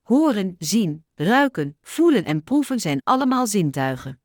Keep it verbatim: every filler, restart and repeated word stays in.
Horen, zien, ruiken, voelen en proeven zijn allemaal zintuigen.